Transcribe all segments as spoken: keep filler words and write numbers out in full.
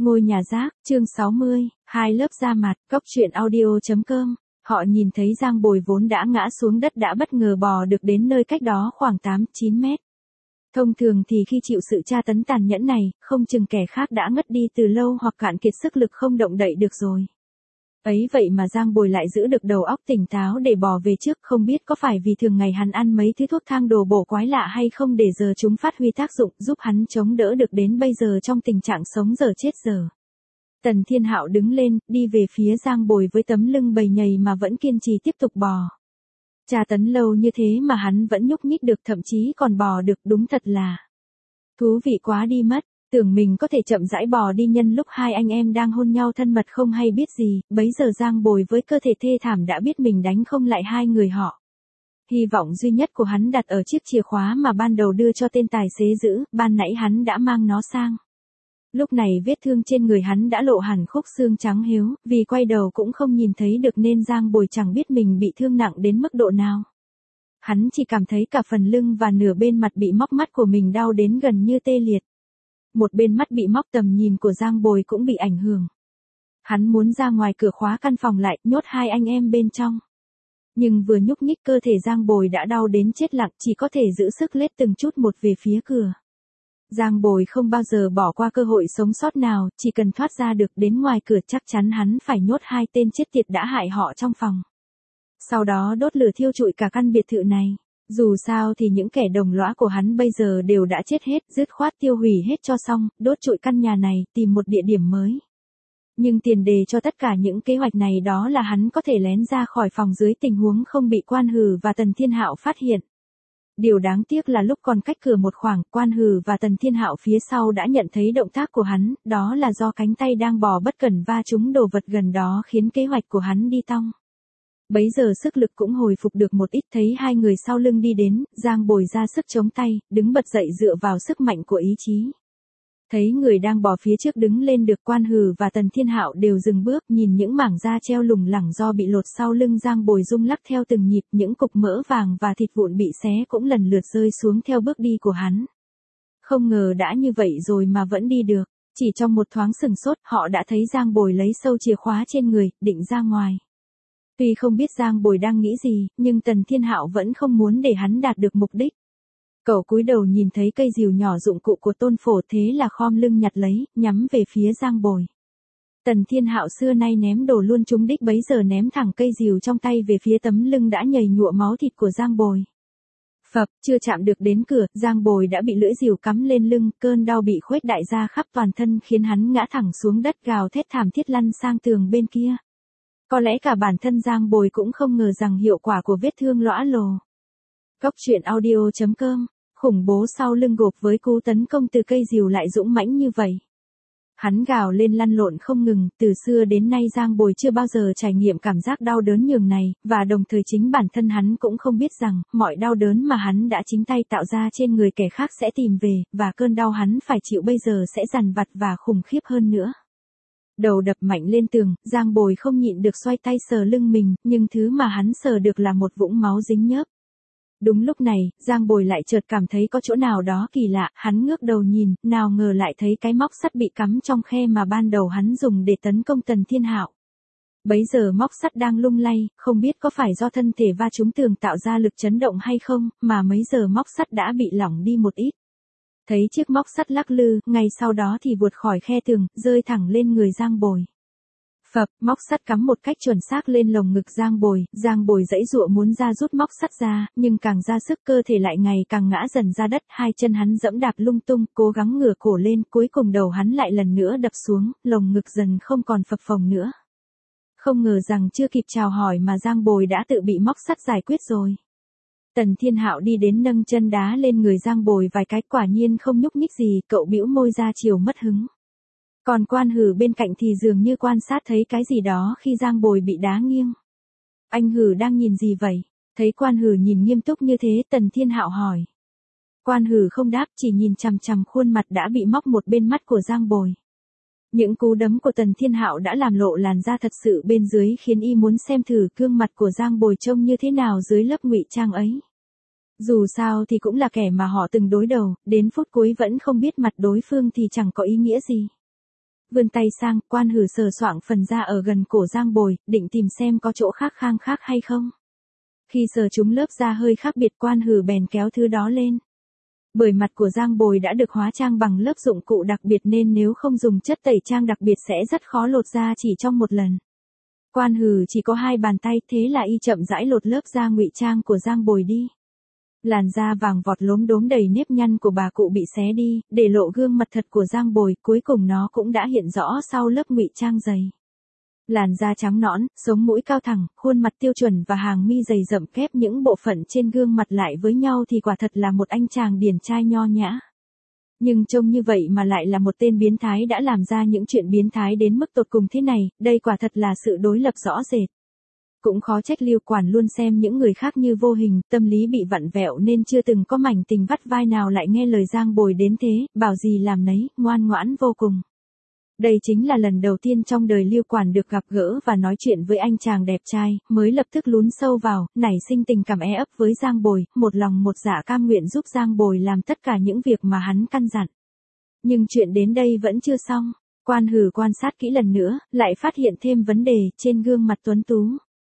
Ngôi nhà rác, chương sáu mươi, hai lớp da mặt, cốc truyện audio.com. Họ nhìn thấy Giang Bồi vốn đã ngã xuống đất đã bất ngờ bò được đến nơi cách đó khoảng tám chín mét. Thông thường thì khi chịu sự tra tấn tàn nhẫn này, không chừng kẻ khác đã ngất đi từ lâu hoặc cạn kiệt sức lực không động đậy được rồi. Ấy vậy mà Giang Bồi lại giữ được đầu óc tỉnh táo để bò về trước, không biết có phải vì thường ngày hắn ăn mấy thứ thuốc thang đồ bổ quái lạ hay không để giờ chúng phát huy tác dụng giúp hắn chống đỡ được đến bây giờ trong tình trạng sống dở chết dở. Tần Thiên Hạo đứng lên, đi về phía Giang Bồi với tấm lưng bầy nhầy mà vẫn kiên trì tiếp tục bò. Tra tấn lâu như thế mà hắn vẫn nhúc nhích được, thậm chí còn bò được, đúng thật là thú vị quá đi mất. Tưởng mình có thể chậm rãi bò đi nhân lúc hai anh em đang hôn nhau thân mật không hay biết gì, bấy giờ Giang Bồi với cơ thể thê thảm đã biết mình đánh không lại hai người họ. Hy vọng duy nhất của hắn đặt ở chiếc chìa khóa mà ban đầu đưa cho tên tài xế giữ, ban nãy hắn đã mang nó sang. Lúc này vết thương trên người hắn đã lộ hẳn khúc xương trắng hiếu, vì quay đầu cũng không nhìn thấy được nên Giang Bồi chẳng biết mình bị thương nặng đến mức độ nào. Hắn chỉ cảm thấy cả phần lưng và nửa bên mặt bị móc, mắt của mình đau đến gần như tê liệt. Một bên mắt bị móc, tầm nhìn của Giang Bồi cũng bị ảnh hưởng. Hắn muốn ra ngoài cửa khóa căn phòng lại, nhốt hai anh em bên trong. Nhưng vừa nhúc nhích cơ thể Giang Bồi đã đau đến chết lặng, chỉ có thể giữ sức lết từng chút một về phía cửa. Giang Bồi không bao giờ bỏ qua cơ hội sống sót nào, chỉ cần thoát ra được đến ngoài cửa chắc chắn hắn phải nhốt hai tên chết tiệt đã hại họ trong phòng. Sau đó đốt lửa thiêu trụi cả căn biệt thự này. Dù sao thì những kẻ đồng lõa của hắn bây giờ đều đã chết hết, dứt khoát tiêu hủy hết cho xong, đốt trụi căn nhà này, tìm một địa điểm mới. Nhưng tiền đề cho tất cả những kế hoạch này đó là hắn có thể lén ra khỏi phòng dưới tình huống không bị Quan Hừ và Tần Thiên Hạo phát hiện. Điều đáng tiếc là lúc còn cách cửa một khoảng, Quan Hừ và Tần Thiên Hạo phía sau đã nhận thấy động tác của hắn, đó là do cánh tay đang bò bất cẩn va trúng đồ vật gần đó khiến kế hoạch của hắn đi tong. Bấy giờ sức lực cũng hồi phục được một ít, thấy hai người sau lưng đi đến, Giang Bồi ra sức chống tay, đứng bật dậy dựa vào sức mạnh của ý chí. Thấy người đang bò phía trước đứng lên được, Quan Hừ và Tần Thiên Hạo đều dừng bước, nhìn những mảng da treo lủng lẳng do bị lột sau lưng Giang Bồi rung lắc theo từng nhịp, những cục mỡ vàng và thịt vụn bị xé cũng lần lượt rơi xuống theo bước đi của hắn. Không ngờ đã như vậy rồi mà vẫn đi được, chỉ trong một thoáng sừng sốt, họ đã thấy Giang Bồi lấy sâu chìa khóa trên người, định ra ngoài. Tuy không biết Giang Bồi đang nghĩ gì, nhưng Tần Thiên Hạo vẫn không muốn để hắn đạt được mục đích. Cậu cúi đầu nhìn thấy cây rìu nhỏ dụng cụ của Tôn Phổ, thế là khom lưng nhặt lấy, nhắm về phía Giang Bồi. Tần Thiên Hạo xưa nay ném đồ luôn trúng đích, bấy giờ ném thẳng cây rìu trong tay về phía tấm lưng đã nhầy nhụa máu thịt của Giang Bồi. Phập, chưa chạm được đến cửa, Giang Bồi đã bị lưỡi rìu cắm lên lưng, cơn đau bị khuếch đại ra khắp toàn thân khiến hắn ngã thẳng xuống đất gào thét thảm thiết lăn sang tường bên kia. Có lẽ cả bản thân Giang Bồi cũng không ngờ rằng hiệu quả của vết thương lõa lồ. Cốc truyện audio.com, khủng bố sau lưng gộp với cú tấn công từ cây rìu lại dũng mãnh như vậy. Hắn gào lên lăn lộn không ngừng, từ xưa đến nay Giang Bồi chưa bao giờ trải nghiệm cảm giác đau đớn nhường này, và đồng thời chính bản thân hắn cũng không biết rằng, mọi đau đớn mà hắn đã chính tay tạo ra trên người kẻ khác sẽ tìm về, và cơn đau hắn phải chịu bây giờ sẽ dằn vặt và khủng khiếp hơn nữa. Đầu đập mạnh lên tường, Giang Bồi không nhịn được xoay tay sờ lưng mình, nhưng thứ mà hắn sờ được là một vũng máu dính nhớp. Đúng lúc này, Giang Bồi lại chợt cảm thấy có chỗ nào đó kỳ lạ, hắn ngước đầu nhìn, nào ngờ lại thấy cái móc sắt bị cắm trong khe mà ban đầu hắn dùng để tấn công Tần Thiên Hạo. Bấy giờ móc sắt đang lung lay, không biết có phải do thân thể va trúng tường tạo ra lực chấn động hay không, mà mấy giờ móc sắt đã bị lỏng đi một ít. Thấy chiếc móc sắt lắc lư, ngay sau đó thì vụt khỏi khe tường, rơi thẳng lên người Giang Bồi. Phập, móc sắt cắm một cách chuẩn xác lên lồng ngực Giang Bồi, Giang Bồi giãy giụa muốn ra rút móc sắt ra, nhưng càng ra sức cơ thể lại ngày càng ngã dần ra đất, hai chân hắn dẫm đạp lung tung, cố gắng ngửa cổ lên, cuối cùng đầu hắn lại lần nữa đập xuống, lồng ngực dần không còn phập phồng nữa. Không ngờ rằng chưa kịp chào hỏi mà Giang Bồi đã tự bị móc sắt giải quyết rồi. Tần Thiên Hạo đi đến nâng chân đá lên người Giang Bồi vài cái, quả nhiên không nhúc nhích gì, cậu bĩu môi ra chiều mất hứng. Còn Quan Hừ bên cạnh thì dường như quan sát thấy cái gì đó khi Giang Bồi bị đá nghiêng. Anh Hừ đang nhìn gì vậy? Thấy Quan Hừ nhìn nghiêm túc như thế, Tần Thiên Hạo hỏi. Quan Hừ không đáp, chỉ nhìn chằm chằm khuôn mặt đã bị móc một bên mắt của Giang Bồi. Những cú đấm của Tần Thiên Hạo đã làm lộ làn da thật sự bên dưới, khiến y muốn xem thử gương mặt của Giang Bồi trông như thế nào dưới lớp ngụy trang ấy. Dù sao thì cũng là kẻ mà họ từng đối đầu, đến phút cuối vẫn không biết mặt đối phương thì chẳng có ý nghĩa gì. Vươn tay sang, Quan Hử sờ soạng phần da ở gần cổ Giang Bồi, định tìm xem có chỗ khác khang khác hay không. Khi sờ chúng lớp da hơi khác biệt, Quan Hử bèn kéo thứ đó lên. Bởi mặt của Giang Bồi đã được hóa trang bằng lớp dụng cụ đặc biệt nên nếu không dùng chất tẩy trang đặc biệt sẽ rất khó lột da chỉ trong một lần. Quan Hử chỉ có hai bàn tay, thế là y chậm rãi lột lớp da ngụy trang của Giang Bồi đi. Làn da vàng vọt lốm đốm đầy nếp nhăn của bà cụ bị xé đi, để lộ gương mặt thật của Giang Bồi, cuối cùng nó cũng đã hiện rõ sau lớp ngụy trang dày. Làn da trắng nõn, sống mũi cao thẳng, khuôn mặt tiêu chuẩn và hàng mi dày rậm kép những bộ phận trên gương mặt lại với nhau thì quả thật là một anh chàng điển trai nho nhã. Nhưng trông như vậy mà lại là một tên biến thái đã làm ra những chuyện biến thái đến mức tột cùng thế này, đây quả thật là sự đối lập rõ rệt. Cũng khó trách Lưu Quản luôn xem những người khác như vô hình, tâm lý bị vặn vẹo nên chưa từng có mảnh tình vắt vai nào lại nghe lời Giang Bồi đến thế, bảo gì làm nấy, ngoan ngoãn vô cùng. Đây chính là lần đầu tiên trong đời Lưu Quản được gặp gỡ và nói chuyện với anh chàng đẹp trai, mới lập tức lún sâu vào, nảy sinh tình cảm e ấp với Giang Bồi, một lòng một dạ cam nguyện giúp Giang Bồi làm tất cả những việc mà hắn căn dặn. Nhưng chuyện đến đây vẫn chưa xong, Quan Hử quan sát kỹ lần nữa, lại phát hiện thêm vấn đề trên gương mặt tuấn tú.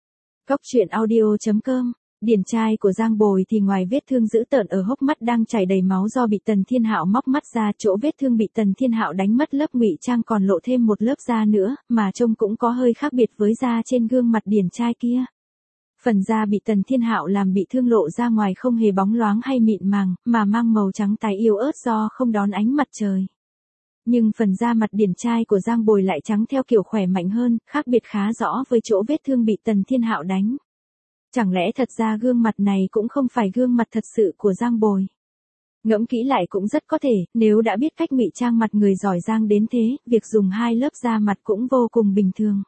Cốc truyện audio chấm com. Điển trai của Giang Bồi thì ngoài vết thương dữ tợn ở hốc mắt đang chảy đầy máu do bị Tần Thiên Hạo móc mắt ra, chỗ vết thương bị Tần Thiên Hạo đánh mất lớp ngụy trang còn lộ thêm một lớp da nữa, mà trông cũng có hơi khác biệt với da trên gương mặt điển trai kia. Phần da bị Tần Thiên Hạo làm bị thương lộ ra ngoài không hề bóng loáng hay mịn màng, mà mang màu trắng tái yếu ớt do không đón ánh mặt trời. Nhưng phần da mặt điển trai của Giang Bồi lại trắng theo kiểu khỏe mạnh hơn, khác biệt khá rõ với chỗ vết thương bị Tần Thiên Hạo đánh. Chẳng lẽ thật ra gương mặt này cũng không phải gương mặt thật sự của Giang Bồi? Ngẫm kỹ lại cũng rất có thể, nếu đã biết cách ngụy trang mặt người giỏi giang đến thế, việc dùng hai lớp da mặt cũng vô cùng bình thường.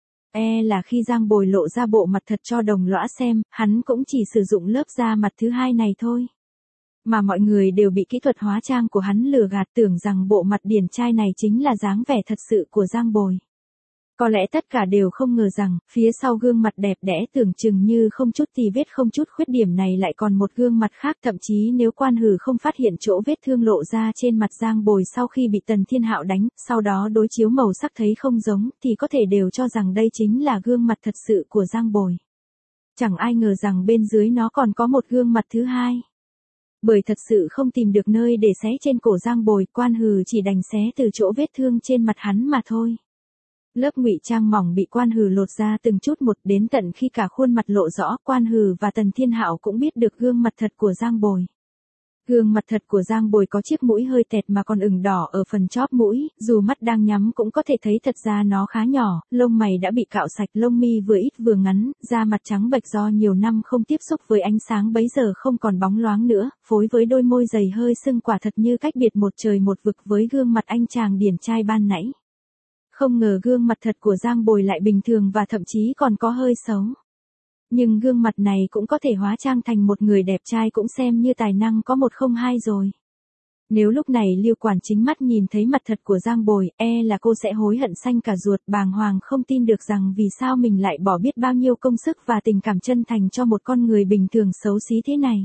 E là khi Giang Bồi lộ ra bộ mặt thật cho đồng lõa xem, hắn cũng chỉ sử dụng lớp da mặt thứ hai này thôi. Mà mọi người đều bị kỹ thuật hóa trang của hắn lừa gạt, tưởng rằng bộ mặt điển trai này chính là dáng vẻ thật sự của Giang Bồi. Có lẽ tất cả đều không ngờ rằng, phía sau gương mặt đẹp đẽ tưởng chừng như không chút tì vết không chút khuyết điểm này lại còn một gương mặt khác, thậm chí nếu Quan Hử không phát hiện chỗ vết thương lộ ra trên mặt Giang Bồi sau khi bị Tần Thiên Hạo đánh, sau đó đối chiếu màu sắc thấy không giống, thì có thể đều cho rằng đây chính là gương mặt thật sự của Giang Bồi. Chẳng ai ngờ rằng bên dưới nó còn có một gương mặt thứ hai. Bởi thật sự không tìm được nơi để xé trên cổ Giang Bồi, Quan Hử chỉ đành xé từ chỗ vết thương trên mặt hắn mà thôi. Lớp ngụy trang mỏng bị Quan Hử lột ra từng chút một, đến tận khi cả khuôn mặt lộ rõ, Quan Hử và Tần Thiên Hạo cũng biết được gương mặt thật của Giang Bồi. Gương mặt thật của Giang Bồi có chiếc mũi hơi tẹt mà còn ửng đỏ ở phần chóp mũi, dù mắt đang nhắm cũng có thể thấy thật ra nó khá nhỏ, lông mày đã bị cạo sạch, lông mi vừa ít vừa ngắn, da mặt trắng bệch do nhiều năm không tiếp xúc với ánh sáng bấy giờ không còn bóng loáng nữa, phối với đôi môi dày hơi sưng, quả thật như cách biệt một trời một vực với gương mặt anh chàng điển trai ban nãy. Không ngờ gương mặt thật của Giang Bồi lại bình thường và thậm chí còn có hơi xấu. Nhưng gương mặt này cũng có thể hóa trang thành một người đẹp trai cũng xem như tài năng có một không hai rồi. Nếu lúc này Lưu Quản chính mắt nhìn thấy mặt thật của Giang Bồi, e là cô sẽ hối hận xanh cả ruột, bàng hoàng không tin được rằng vì sao mình lại bỏ biết bao nhiêu công sức và tình cảm chân thành cho một con người bình thường xấu xí thế này.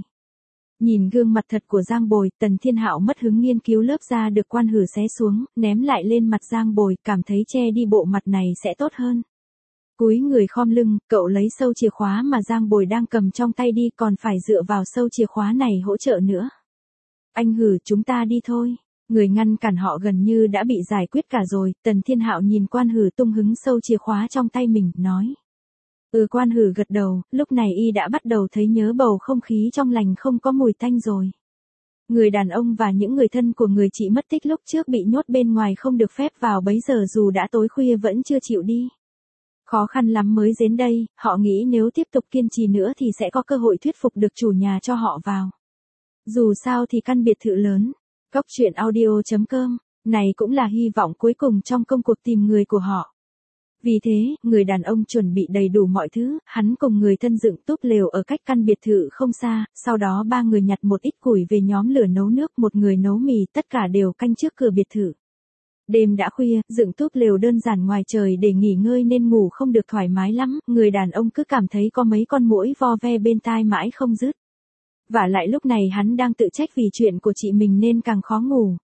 Nhìn gương mặt thật của Giang Bồi, Tần Thiên Hạo mất hứng nghiên cứu lớp da được Quan Hử xé xuống, ném lại lên mặt Giang Bồi, cảm thấy che đi bộ mặt này sẽ tốt hơn. Cúi người khom lưng, cậu lấy sâu chìa khóa mà Giang Bồi đang cầm trong tay đi, còn phải dựa vào sâu chìa khóa này hỗ trợ nữa. Anh Hử, chúng ta đi thôi. Người ngăn cản họ gần như đã bị giải quyết cả rồi. Tần Thiên Hạo nhìn Quan Hử tung hứng sâu chìa khóa trong tay mình, nói. Ừ, Quan Hử gật đầu, lúc này y đã bắt đầu thấy nhớ bầu không khí trong lành không có mùi tanh rồi. Người đàn ông và những người thân của người chị mất tích lúc trước bị nhốt bên ngoài không được phép vào, bấy giờ dù đã tối khuya vẫn chưa chịu đi. Khó khăn lắm mới đến đây, họ nghĩ nếu tiếp tục kiên trì nữa thì sẽ có cơ hội thuyết phục được chủ nhà cho họ vào. Dù sao thì căn biệt thự lớn, cốc truyện audio chấm com, này cũng là hy vọng cuối cùng trong công cuộc tìm người của họ. Vì thế, người đàn ông chuẩn bị đầy đủ mọi thứ, hắn cùng người thân dựng túp lều ở cách căn biệt thự không xa, sau đó ba người nhặt một ít củi về nhóm lửa nấu nước, một người nấu mì, tất cả đều canh trước cửa biệt thự. Đêm đã khuya, dựng túp lều đơn giản ngoài trời để nghỉ ngơi nên ngủ không được thoải mái lắm, người đàn ông cứ cảm thấy có mấy con muỗi vo ve bên tai mãi không dứt. Vả lại lúc này hắn đang tự trách vì chuyện của chị mình nên càng khó ngủ.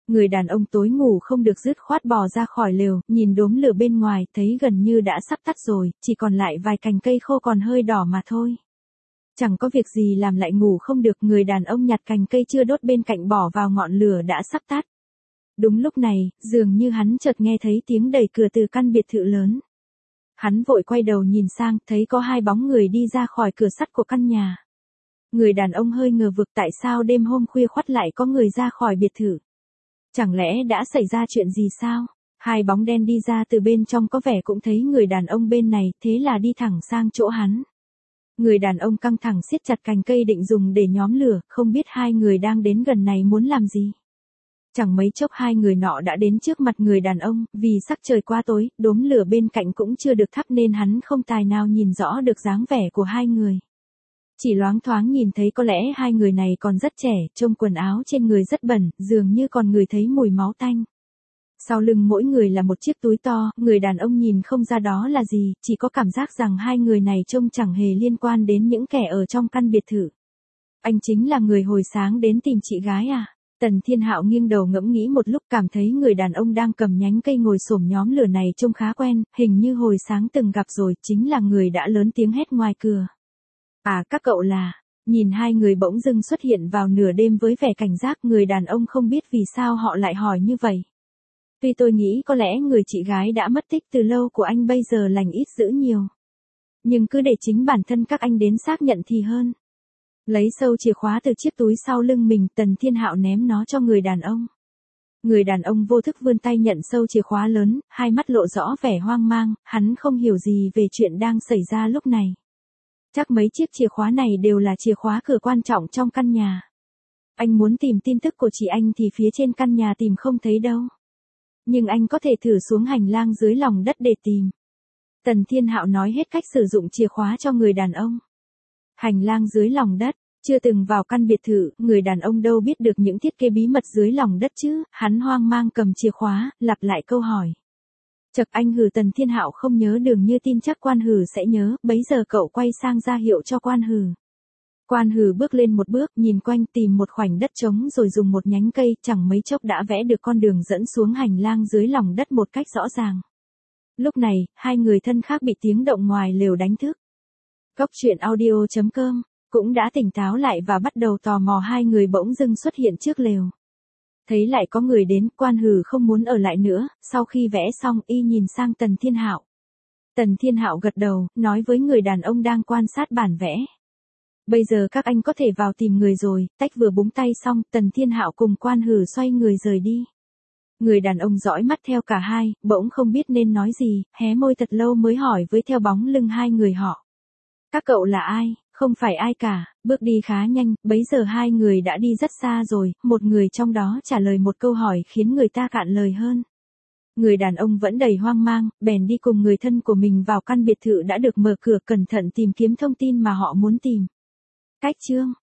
Người đàn ông tối ngủ không được dứt khoát bò ra khỏi lều, nhìn đốm lửa bên ngoài, thấy gần như đã sắp tắt rồi, chỉ còn lại vài cành cây khô còn hơi đỏ mà thôi. Chẳng có việc gì làm lại ngủ không được, người đàn ông nhặt cành cây chưa đốt bên cạnh bỏ vào ngọn lửa đã sắp tắt. Đúng lúc này, dường như hắn chợt nghe thấy tiếng đẩy cửa từ căn biệt thự lớn. Hắn vội quay đầu nhìn sang, thấy có hai bóng người đi ra khỏi cửa sắt của căn nhà. Người đàn ông hơi ngờ vực tại sao đêm hôm khuya khoắt lại có người ra khỏi biệt thự. Chẳng lẽ đã xảy ra chuyện gì sao? Hai bóng đen đi ra từ bên trong có vẻ cũng thấy người đàn ông bên này, thế là đi thẳng sang chỗ hắn. Người đàn ông căng thẳng siết chặt cành cây định dùng để nhóm lửa, không biết hai người đang đến gần này muốn làm gì. Chẳng mấy chốc hai người nọ đã đến trước mặt người đàn ông, vì sắc trời quá tối, đốm lửa bên cạnh cũng chưa được thắp nên hắn không tài nào nhìn rõ được dáng vẻ của hai người. Chỉ loáng thoáng nhìn thấy có lẽ hai người này còn rất trẻ, trông quần áo trên người rất bẩn, dường như còn ngửi thấy mùi máu tanh. Sau lưng mỗi người là một chiếc túi to, người đàn ông nhìn không ra đó là gì, chỉ có cảm giác rằng hai người này trông chẳng hề liên quan đến những kẻ ở trong căn biệt thự. Anh chính là người hồi sáng đến tìm chị gái à? Tần Thiên Hạo nghiêng đầu ngẫm nghĩ một lúc, cảm thấy người đàn ông đang cầm nhánh cây ngồi xổm nhóm lửa này trông khá quen, hình như hồi sáng từng gặp rồi, chính là người đã lớn tiếng hét ngoài cửa. À, các cậu là... Nhìn hai người bỗng dưng xuất hiện vào nửa đêm với vẻ cảnh giác, người đàn ông không biết vì sao họ lại hỏi như vậy. Tuy tôi nghĩ có lẽ người chị gái đã mất tích từ lâu của anh bây giờ lành ít dữ nhiều. Nhưng cứ để chính bản thân các anh đến xác nhận thì hơn. Lấy sâu chìa khóa từ chiếc túi sau lưng mình, Tần Thiên Hạo ném nó cho người đàn ông. Người đàn ông vô thức vươn tay nhận sâu chìa khóa lớn, hai mắt lộ rõ vẻ hoang mang, hắn không hiểu gì về chuyện đang xảy ra lúc này. Chắc mấy chiếc chìa khóa này đều là chìa khóa cửa quan trọng trong căn nhà. Anh muốn tìm tin tức của chị anh thì phía trên căn nhà tìm không thấy đâu. Nhưng anh có thể thử xuống hành lang dưới lòng đất để tìm. Tần Thiên Hạo nói hết cách sử dụng chìa khóa cho người đàn ông. Hành lang dưới lòng đất, chưa từng vào căn biệt thự, người đàn ông đâu biết được những thiết kế bí mật dưới lòng đất chứ, hắn hoang mang cầm chìa khóa, lặp lại câu hỏi. Chật, anh hừ. Tần Thiên Hạo không nhớ đường như tin chắc Quan Hừ sẽ nhớ, bấy giờ cậu quay sang ra hiệu cho Quan Hừ. Quan Hừ bước lên một bước, nhìn quanh tìm một khoảnh đất trống rồi dùng một nhánh cây, chẳng mấy chốc đã vẽ được con đường dẫn xuống hành lang dưới lòng đất một cách rõ ràng. Lúc này, hai người thân khác bị tiếng động ngoài lều đánh thức. Cốc truyện audio chấm com cũng đã tỉnh táo lại và bắt đầu tò mò hai người bỗng dưng xuất hiện trước lều. Thấy lại có người đến, Quan Hừ không muốn ở lại nữa, sau khi vẽ xong y nhìn sang Tần Thiên Hạo. Tần Thiên Hạo gật đầu, nói với người đàn ông đang quan sát bản vẽ. Bây giờ các anh có thể vào tìm người rồi. Tách vừa búng tay xong, Tần Thiên Hạo cùng Quan Hừ xoay người rời đi. Người đàn ông dõi mắt theo cả hai, bỗng không biết nên nói gì, hé môi thật lâu mới hỏi với theo bóng lưng hai người họ. Các cậu là ai? Không phải ai cả. Bước đi khá nhanh, bấy giờ hai người đã đi rất xa rồi, một người trong đó trả lời một câu hỏi khiến người ta cạn lời hơn. Người đàn ông vẫn đầy hoang mang, bèn đi cùng người thân của mình vào căn biệt thự đã được mở cửa, cẩn thận tìm kiếm thông tin mà họ muốn tìm. Cách chương